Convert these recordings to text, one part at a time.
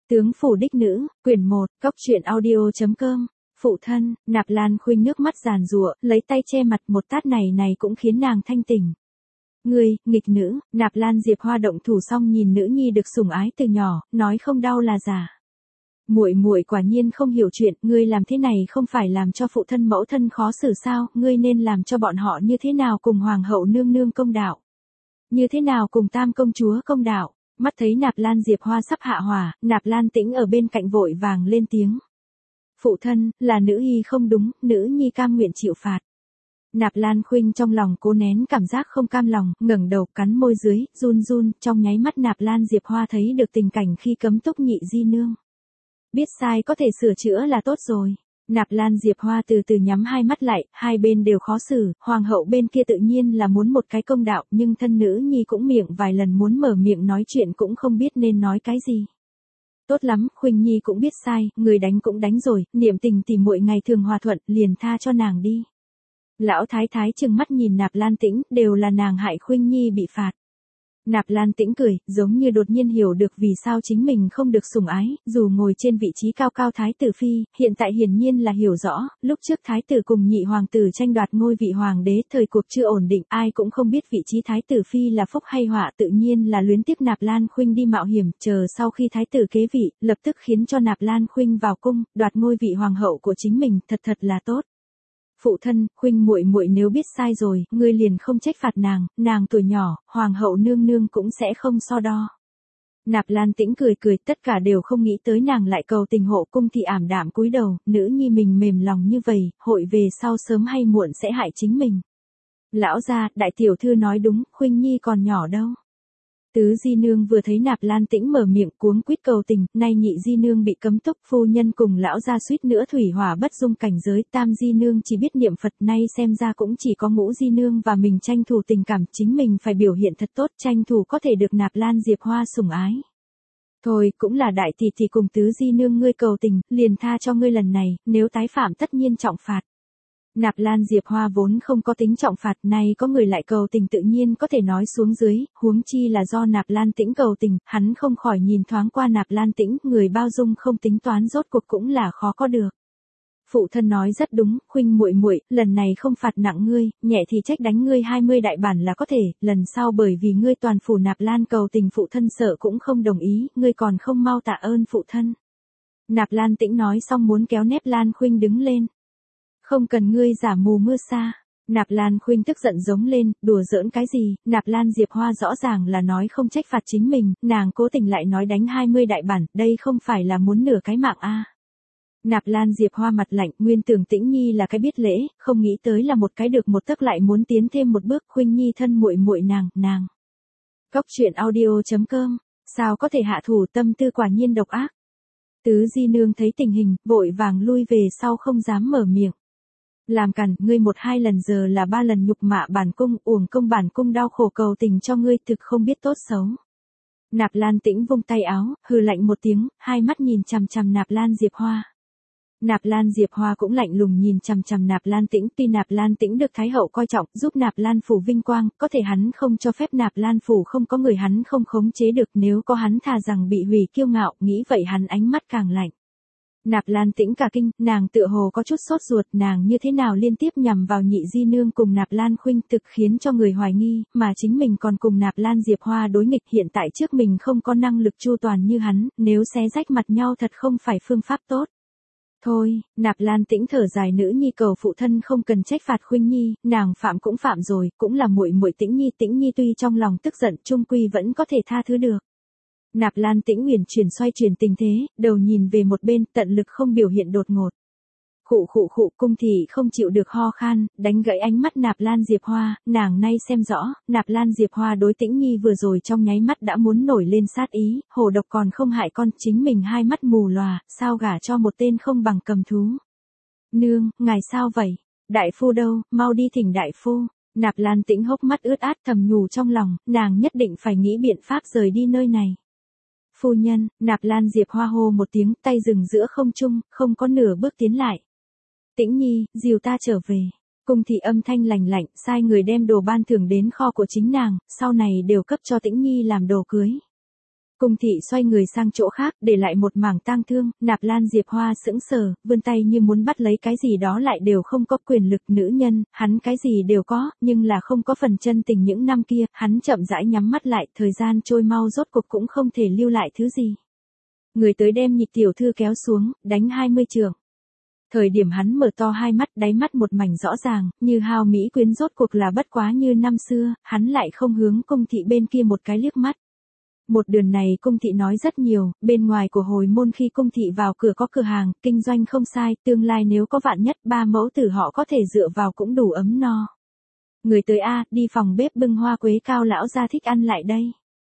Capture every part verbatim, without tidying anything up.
Tướng phủ đích nữ, quyển một, cốc truyện audio.com, phụ thân, Nạp Lan Khuynh nước mắt giàn giụa, lấy tay che mặt, một tát này này cũng khiến nàng thanh tỉnh. Ngươi, nghịch nữ, Nạp Lan Diệp Hoa động thủ xong nhìn nữ nhi được sủng ái từ nhỏ, nói không đau là giả. Muội muội quả nhiên không hiểu chuyện, ngươi làm thế này không phải làm cho phụ thân mẫu thân khó xử sao, ngươi nên làm cho bọn họ như thế nào cùng hoàng hậu nương nương công đạo. Như thế nào cùng tam công chúa công đạo. Mắt thấy Nạp Lan Diệp Hoa sắp hạ hỏa, Nạp Lan Tĩnh ở bên cạnh vội vàng lên tiếng. Phụ thân, là nữ nhi không đúng, nữ nhi cam nguyện chịu phạt. Nạp Lan Khuynh trong lòng cố nén cảm giác không cam lòng, ngẩng đầu cắn môi dưới, run run, trong nháy mắt Nạp Lan Diệp Hoa thấy được tình cảnh khi cấm túc nhị di nương. Biết sai có thể sửa chữa là tốt rồi. Nạp Lan Diệp Hoa từ từ nhắm hai mắt lại, hai bên đều khó xử, hoàng hậu bên kia tự nhiên là muốn một cái công đạo, nhưng thân nữ nhi cũng miệng vài lần muốn mở miệng nói chuyện cũng không biết nên nói cái gì. Tốt lắm, Khuynh nhi cũng biết sai, người đánh cũng đánh rồi, niệm tình thì muội ngày thường hòa thuận, liền tha cho nàng đi. Lão thái thái trừng mắt nhìn Nạp Lan Tĩnh, đều là nàng hại Khuynh nhi bị phạt. Nạp Lan Tĩnh cười, giống như đột nhiên hiểu được vì sao chính mình không được sủng ái, dù ngồi trên vị trí cao cao thái tử phi, hiện tại hiển nhiên là hiểu rõ, lúc trước thái tử cùng nhị hoàng tử tranh đoạt ngôi vị hoàng đế, thời cuộc chưa ổn định, ai cũng không biết vị trí thái tử phi là phúc hay họa, tự nhiên là luyến tiếc Nạp Lan Khuynh đi mạo hiểm, chờ sau khi thái tử kế vị, lập tức khiến cho Nạp Lan Khuynh vào cung, đoạt ngôi vị hoàng hậu của chính mình, thật thật là tốt. Phụ thân, Khuynh muội muội nếu biết sai rồi, ngươi liền không trách phạt nàng, nàng tuổi nhỏ, hoàng hậu nương nương cũng sẽ không so đo. Nạp Lan Tĩnh cười cười, tất cả đều không nghĩ tới nàng lại cầu tình hộ cung thì ảm đạm cúi đầu, nữ nhi mình mềm lòng như vậy, hội về sau sớm hay muộn sẽ hại chính mình. Lão gia, đại tiểu thư nói đúng, Khuynh nhi còn nhỏ đâu. Tứ di nương vừa thấy Nạp Lan Tĩnh mở miệng cuống quýt cầu tình, nay nhị di nương bị cấm túc, phu nhân cùng lão gia suýt nữa thủy hỏa bất dung cảnh giới, tam di nương chỉ biết niệm Phật, nay xem ra cũng chỉ có ngũ di nương và mình tranh thủ tình cảm, chính mình phải biểu hiện thật tốt, tranh thủ có thể được Nạp Lan Diệp Hoa sủng ái. Thôi, cũng là đại tỷ tỷ cùng tứ di nương ngươi cầu tình, liền tha cho ngươi lần này, nếu tái phạm tất nhiên trọng phạt. Nạp Lan Diệp Hoa vốn không có tính trọng phạt, nay có người lại cầu tình tự nhiên có thể nói xuống dưới, huống chi là do Nạp Lan Tĩnh cầu tình, hắn không khỏi nhìn thoáng qua Nạp Lan Tĩnh, người bao dung không tính toán rốt cuộc cũng là khó có được. Phụ thân nói rất đúng, Khuynh muội muội, lần này không phạt nặng ngươi, nhẹ thì trách đánh ngươi hai mươi đại bản là có thể, lần sau bởi vì ngươi toàn phủ Nạp Lan cầu tình phụ thân sợ cũng không đồng ý, ngươi còn không mau tạ ơn phụ thân. Nạp Lan Tĩnh nói xong muốn kéo Nép Lan Khuynh đứng lên. Không cần ngươi giả mù mưa sa. Nạp Lan Khuynh tức giận giống lên, đùa giỡn cái gì, Nạp Lan Diệp Hoa rõ ràng là nói không trách phạt chính mình, nàng cố tình lại nói đánh hai mươi đại bản, đây không phải là muốn nửa cái mạng a. À. Nạp Lan Diệp Hoa mặt lạnh, nguyên tưởng Tĩnh nhi là cái biết lễ, không nghĩ tới là một cái được một tấc lại muốn tiến thêm một bước, Khuynh nhi thân muội muội nàng, nàng. Cốc truyện audio.com, sao có thể hạ thủ, tâm tư quả nhiên độc ác. Tứ di nương thấy tình hình, vội vàng lui về sau không dám mở miệng. Làm càn, ngươi một hai lần giờ là ba lần nhục mạ bản cung, uổng công bản cung đau khổ cầu tình cho ngươi, thực không biết tốt xấu. Nạp Lan Tĩnh vung tay áo, hừ lạnh một tiếng, hai mắt nhìn chằm chằm Nạp Lan Diệp Hoa. Nạp Lan Diệp Hoa cũng lạnh lùng nhìn chằm chằm Nạp Lan Tĩnh, tuy Nạp Lan Tĩnh được Thái hậu coi trọng, giúp Nạp Lan phủ vinh quang, có thể hắn không cho phép Nạp Lan phủ không có người hắn không khống chế được, nếu có hắn thà rằng bị hủy kiêu ngạo, nghĩ vậy hắn ánh mắt càng lạnh. Nạp Lan Tĩnh cả kinh, nàng tựa hồ có chút sốt ruột, nàng như thế nào liên tiếp nhằm vào nhị di nương cùng Nạp Lan Khuynh, thực khiến cho người hoài nghi, mà chính mình còn cùng Nạp Lan Diệp Hoa đối nghịch, hiện tại trước mình không có năng lực chu toàn như hắn, nếu xé rách mặt nhau thật không phải phương pháp tốt. Thôi, Nạp Lan Tĩnh thở dài, nữ nhi cầu phụ thân không cần trách phạt Khuynh nhi, nàng phạm cũng phạm rồi, cũng là muội muội Tĩnh nhi, Tĩnh nhi tuy trong lòng tức giận, chung quy vẫn có thể tha thứ được. Nạp Lan Tĩnh huyền chuyển xoay chuyển tình thế, đầu nhìn về một bên, tận lực không biểu hiện đột ngột. Khụ khụ khụ, cung thị không chịu được ho khan, đánh gãy ánh mắt Nạp Lan Diệp Hoa, nàng nay xem rõ, Nạp Lan Diệp Hoa đối Tĩnh nhi vừa rồi trong nháy mắt đã muốn nổi lên sát ý, hồ độc còn không hại con, chính mình hai mắt mù lòa, sao gả cho một tên không bằng cầm thú. Nương, ngài sao vậy? Đại phu đâu, mau đi thỉnh đại phu. Nạp Lan Tĩnh hốc mắt ướt át thầm nhủ trong lòng, nàng nhất định phải nghĩ biện pháp rời đi nơi này. Phu nhân, Nạp Lan Diệp Hoa hô một tiếng, tay dừng giữa không trung, không có nửa bước tiến lại. Tĩnh nhi, dìu ta trở về. Cung thị âm thanh lành lạnh, sai người đem đồ ban thưởng đến kho của chính nàng, sau này đều cấp cho Tĩnh nhi làm đồ cưới. Cung thị xoay người sang chỗ khác, để lại một mảng tang thương, Nạp Lan Diệp Hoa sững sờ, vươn tay như muốn bắt lấy cái gì đó lại đều không có quyền lực nữ nhân, hắn cái gì đều có, nhưng là không có phần chân tình những năm kia, hắn chậm rãi nhắm mắt lại, thời gian trôi mau rốt cuộc cũng không thể lưu lại thứ gì. Người tới đem Nhị tiểu thư kéo xuống, đánh hai mươi chưởng. Thời điểm hắn mở to hai mắt, đáy mắt một mảnh rõ ràng, như hao mỹ quyến rốt cuộc là bất quá như năm xưa, hắn lại không hướng cung thị bên kia một cái liếc mắt. Một đường này cung thị nói rất nhiều, bên ngoài của hồi môn khi cung thị vào cửa có cửa hàng, kinh doanh không sai, tương lai nếu có vạn nhất ba mẫu tử họ có thể dựa vào cũng đủ ấm no. Người tới A, đi phòng bếp bưng hoa quế cao lão ra thích ăn lại đây.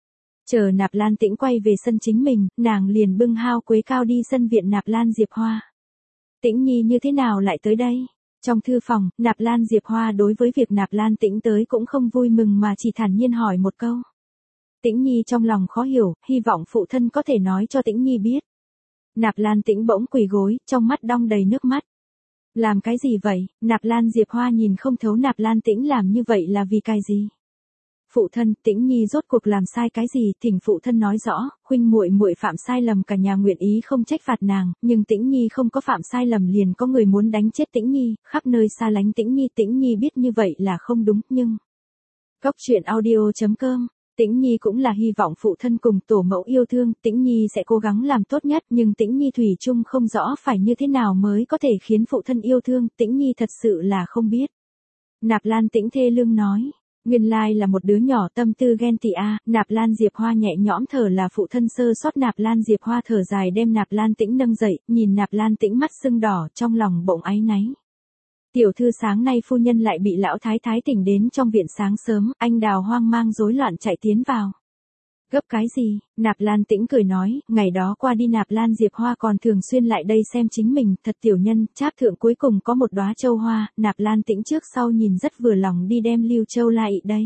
Chờ Nạp Lan Tĩnh quay về sân chính mình, nàng liền bưng hao quế cao đi sân viện Nạp Lan Diệp Hoa. Tĩnh Nhi như thế nào lại tới đây? Trong thư phòng, Nạp Lan Diệp Hoa đối với việc Nạp Lan Tĩnh tới cũng không vui mừng mà chỉ thản nhiên hỏi một câu. Tĩnh Nhi trong lòng khó hiểu, hy vọng phụ thân có thể nói cho Tĩnh Nhi biết. Nạp Lan Tĩnh bỗng quỳ gối, trong mắt đong đầy nước mắt. Làm cái gì vậy? Nạp Lan Diệp Hoa nhìn không thấu Nạp Lan Tĩnh làm như vậy là vì cái gì? Phụ thân, Tĩnh Nhi rốt cuộc làm sai cái gì? Thỉnh phụ thân nói rõ, huynh muội muội phạm sai lầm cả nhà nguyện ý không trách phạt nàng, nhưng Tĩnh Nhi không có phạm sai lầm liền có người muốn đánh chết Tĩnh Nhi, khắp nơi xa lánh Tĩnh Nhi, Tĩnh Nhi biết như vậy là không đúng, nhưng Góc truyện audio chấm com Tĩnh Nhi cũng là hy vọng phụ thân cùng tổ mẫu yêu thương, Tĩnh Nhi sẽ cố gắng làm tốt nhất, nhưng Tĩnh Nhi thủy chung không rõ phải như thế nào mới có thể khiến phụ thân yêu thương, Tĩnh Nhi thật sự là không biết. Nạp Lan Tĩnh thê lương nói, nguyên lai là một đứa nhỏ tâm tư ghen tị a. Nạp Lan Diệp Hoa nhẹ nhõm thở là phụ thân sơ sót. Nạp Lan Diệp Hoa thở dài đem Nạp Lan Tĩnh nâng dậy, nhìn Nạp Lan Tĩnh mắt sưng đỏ, trong lòng bỗng áy náy. Tiểu thư sáng nay phu nhân lại bị lão thái thái tỉnh đến trong viện sáng sớm, anh Đào hoang mang rối loạn chạy tiến vào. Gấp cái gì? Nạp Lan Tĩnh cười nói, ngày đó qua đi Nạp Lan Diệp Hoa còn thường xuyên lại đây xem chính mình, thật tiểu nhân, cháp thượng cuối cùng có một đóa châu hoa, Nạp Lan Tĩnh trước sau nhìn rất vừa lòng đi đem Lưu Châu La Ị đây.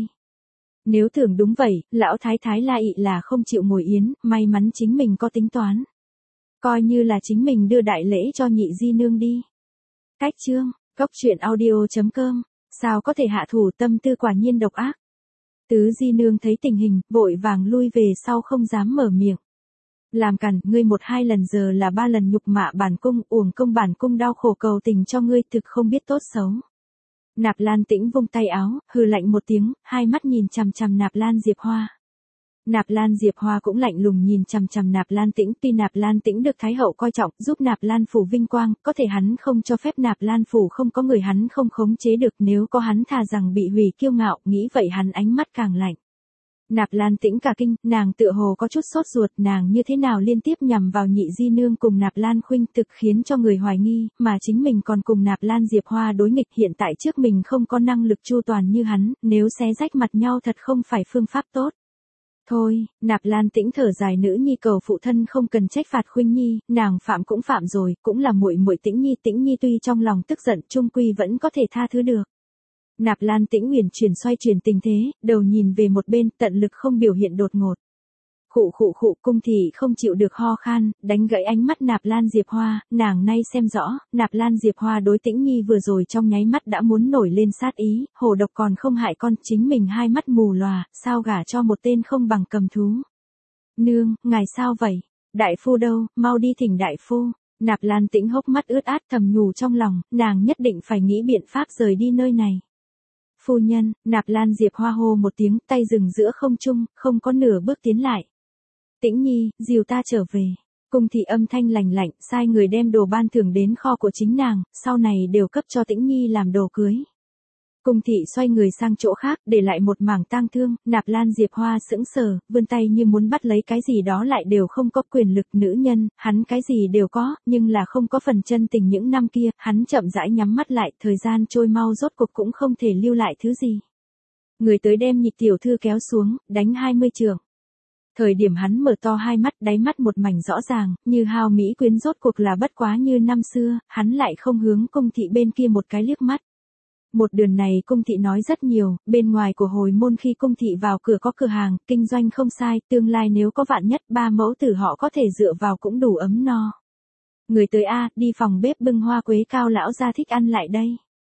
Nếu tưởng đúng vậy, lão thái thái La Ị là không chịu ngồi yến, may mắn chính mình có tính toán. Coi như là chính mình đưa đại lễ cho nhị di nương đi. Cách chương, Góc truyện audio chấm com, sao có thể hạ thủ, tâm tư quả nhiên độc ác. Tứ di nương thấy tình hình, vội vàng lui về sau không dám mở miệng. Làm cằn, ngươi một hai lần giờ là ba lần nhục mạ bản cung, uổng công bản cung đau khổ cầu tình cho ngươi, thực không biết tốt xấu. Nạp Lan Tĩnh vung tay áo, hừ lạnh một tiếng, hai mắt nhìn chằm chằm Nạp Lan Diệp Hoa. Nạp Lan Diệp Hoa cũng lạnh lùng nhìn chằm chằm Nạp Lan Tĩnh, tuy Nạp Lan Tĩnh được Thái hậu coi trọng, giúp Nạp Lan phủ vinh quang, có thể hắn không cho phép Nạp Lan phủ không có người hắn không khống chế được, nếu có hắn thà rằng bị hủy kiêu ngạo, nghĩ vậy hắn ánh mắt càng lạnh. Nạp Lan Tĩnh cả kinh, nàng tựa hồ có chút sốt ruột, nàng như thế nào liên tiếp nhằm vào nhị di nương cùng Nạp Lan Khuynh, thực khiến cho người hoài nghi, mà chính mình còn cùng Nạp Lan Diệp Hoa đối nghịch, hiện tại trước mình không có năng lực chu toàn như hắn, nếu xé rách mặt nhau thật không phải phương pháp tốt. Thôi, Nạp Lan Tĩnh thở dài, nữ nhi cầu phụ thân không cần trách phạt Khuynh Nhi, nàng phạm cũng phạm rồi, cũng là muội muội Tĩnh Nhi, Tĩnh Nhi tuy trong lòng tức giận, chung quy vẫn có thể tha thứ được. Nạp Lan Tĩnh uyển chuyển xoay chuyển tình thế, đầu nhìn về một bên, tận lực không biểu hiện đột ngột. Khụ khụ khụ, cung thị không chịu được ho khan, đánh gãy ánh mắt Nạp Lan Diệp Hoa, nàng nay xem rõ, Nạp Lan Diệp Hoa đối Tĩnh Nhi vừa rồi trong nháy mắt đã muốn nổi lên sát ý, hồ độc còn không hại con, chính mình hai mắt mù lòa, sao gả cho một tên không bằng cầm thú. Nương, ngài sao vậy? Đại phu đâu, mau đi thỉnh đại phu. Nạp Lan Tĩnh hốc mắt ướt át thầm nhủ trong lòng, nàng nhất định phải nghĩ biện pháp rời đi nơi này. Phu nhân, Nạp Lan Diệp Hoa hô một tiếng, tay dừng giữa không trung, không có nửa bước tiến lại. Tĩnh Nhi, dìu ta trở về. Cung thị âm thanh lành lạnh, sai người đem đồ ban thưởng đến kho của chính nàng, sau này đều cấp cho Tĩnh Nhi làm đồ cưới. Cung thị xoay người sang chỗ khác, để lại một mảng tang thương, Nạp Lan Diệp Hoa sững sờ, vươn tay như muốn bắt lấy cái gì đó lại đều không có quyền lực, nữ nhân, hắn cái gì đều có, nhưng là không có phần chân tình những năm kia, hắn chậm rãi nhắm mắt lại, thời gian trôi mau rốt cuộc cũng không thể lưu lại thứ gì. Người tới đem Nhị tiểu thư kéo xuống, đánh hai mươi chưởng. Thời điểm hắn mở to hai mắt, đáy mắt một mảnh rõ ràng, như hao mỹ quyến rốt cuộc là bất quá như năm xưa, hắn lại không hướng cung thị bên kia một cái liếc mắt. Một đường này cung thị nói rất nhiều, bên ngoài của hồi môn khi cung thị vào cửa có cửa hàng, kinh doanh không sai, tương lai nếu có vạn nhất ba mẫu tử họ có thể dựa vào cũng đủ ấm no. Người tới A, đi phòng bếp bưng hoa quế cao lão ra thích ăn lại đây.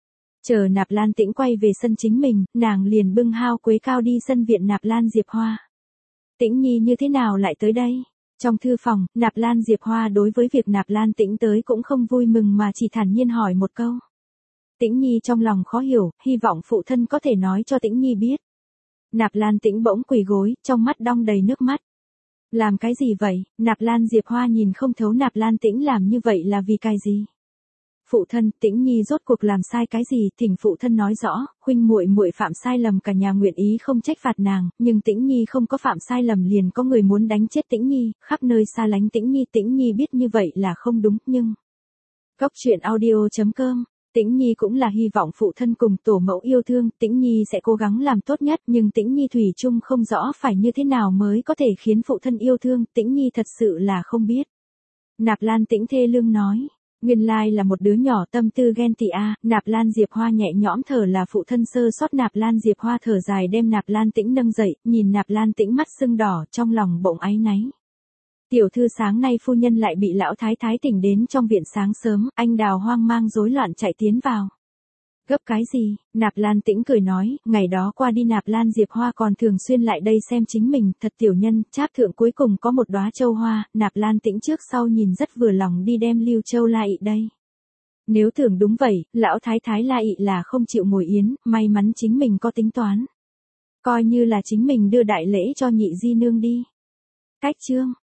Chờ Nạp Lan Tĩnh quay về sân chính mình, nàng liền bưng hao quế cao đi sân viện Nạp Lan Diệp Hoa. Tĩnh Nhi như thế nào lại tới đây? Trong thư phòng, Nạp Lan Diệp Hoa đối với việc Nạp Lan Tĩnh tới cũng không vui mừng mà chỉ thản nhiên hỏi một câu. Tĩnh Nhi trong lòng khó hiểu, hy vọng phụ thân có thể nói cho Tĩnh Nhi biết. Nạp Lan Tĩnh bỗng quỳ gối, trong mắt đong đầy nước mắt. Làm cái gì vậy? Nạp Lan Diệp Hoa nhìn không thấu Nạp Lan Tĩnh làm như vậy là vì cái gì? Phụ thân, Tĩnh Nhi rốt cuộc làm sai cái gì? Thỉnh phụ thân nói rõ, huynh muội muội phạm sai lầm cả nhà nguyện ý không trách phạt nàng, nhưng Tĩnh Nhi không có phạm sai lầm liền có người muốn đánh chết Tĩnh Nhi, khắp nơi xa lánh Tĩnh Nhi. Tĩnh Nhi biết như vậy là không đúng, nhưng Cốc truyện audio chấm com Tĩnh Nhi cũng là hy vọng phụ thân cùng tổ mẫu yêu thương, Tĩnh Nhi sẽ cố gắng làm tốt nhất, nhưng Tĩnh Nhi thủy chung không rõ phải như thế nào mới có thể khiến phụ thân yêu thương, Tĩnh Nhi thật sự là không biết. Nạp Lan Tĩnh thê lương nói, nguyên lai là một đứa nhỏ tâm tư ghen tị a. Nạp Lan Diệp Hoa nhẹ nhõm thở là phụ thân sơ sót. Nạp Lan Diệp Hoa thở dài đem Nạp Lan Tĩnh nâng dậy, nhìn Nạp Lan Tĩnh mắt sưng đỏ, trong lòng bỗng áy náy. Tiểu thư sáng nay phu nhân lại bị lão thái thái tỉnh đến trong viện sáng sớm, anh Đào hoang mang rối loạn chạy tiến vào. Gấp cái gì? Nạp Lan Tĩnh cười nói, ngày đó qua đi Nạp Lan Diệp Hoa còn thường xuyên lại đây xem chính mình, thật tiểu nhân, tráp thượng cuối cùng có một đóa châu hoa, Nạp Lan Tĩnh trước sau nhìn rất vừa lòng đi đem Lưu Châu La Ị đây. Nếu tưởng đúng vậy, lão thái thái La Ị là không chịu ngồi yến, may mắn chính mình có tính toán. Coi như là chính mình đưa đại lễ cho nhị di nương đi. Cách chương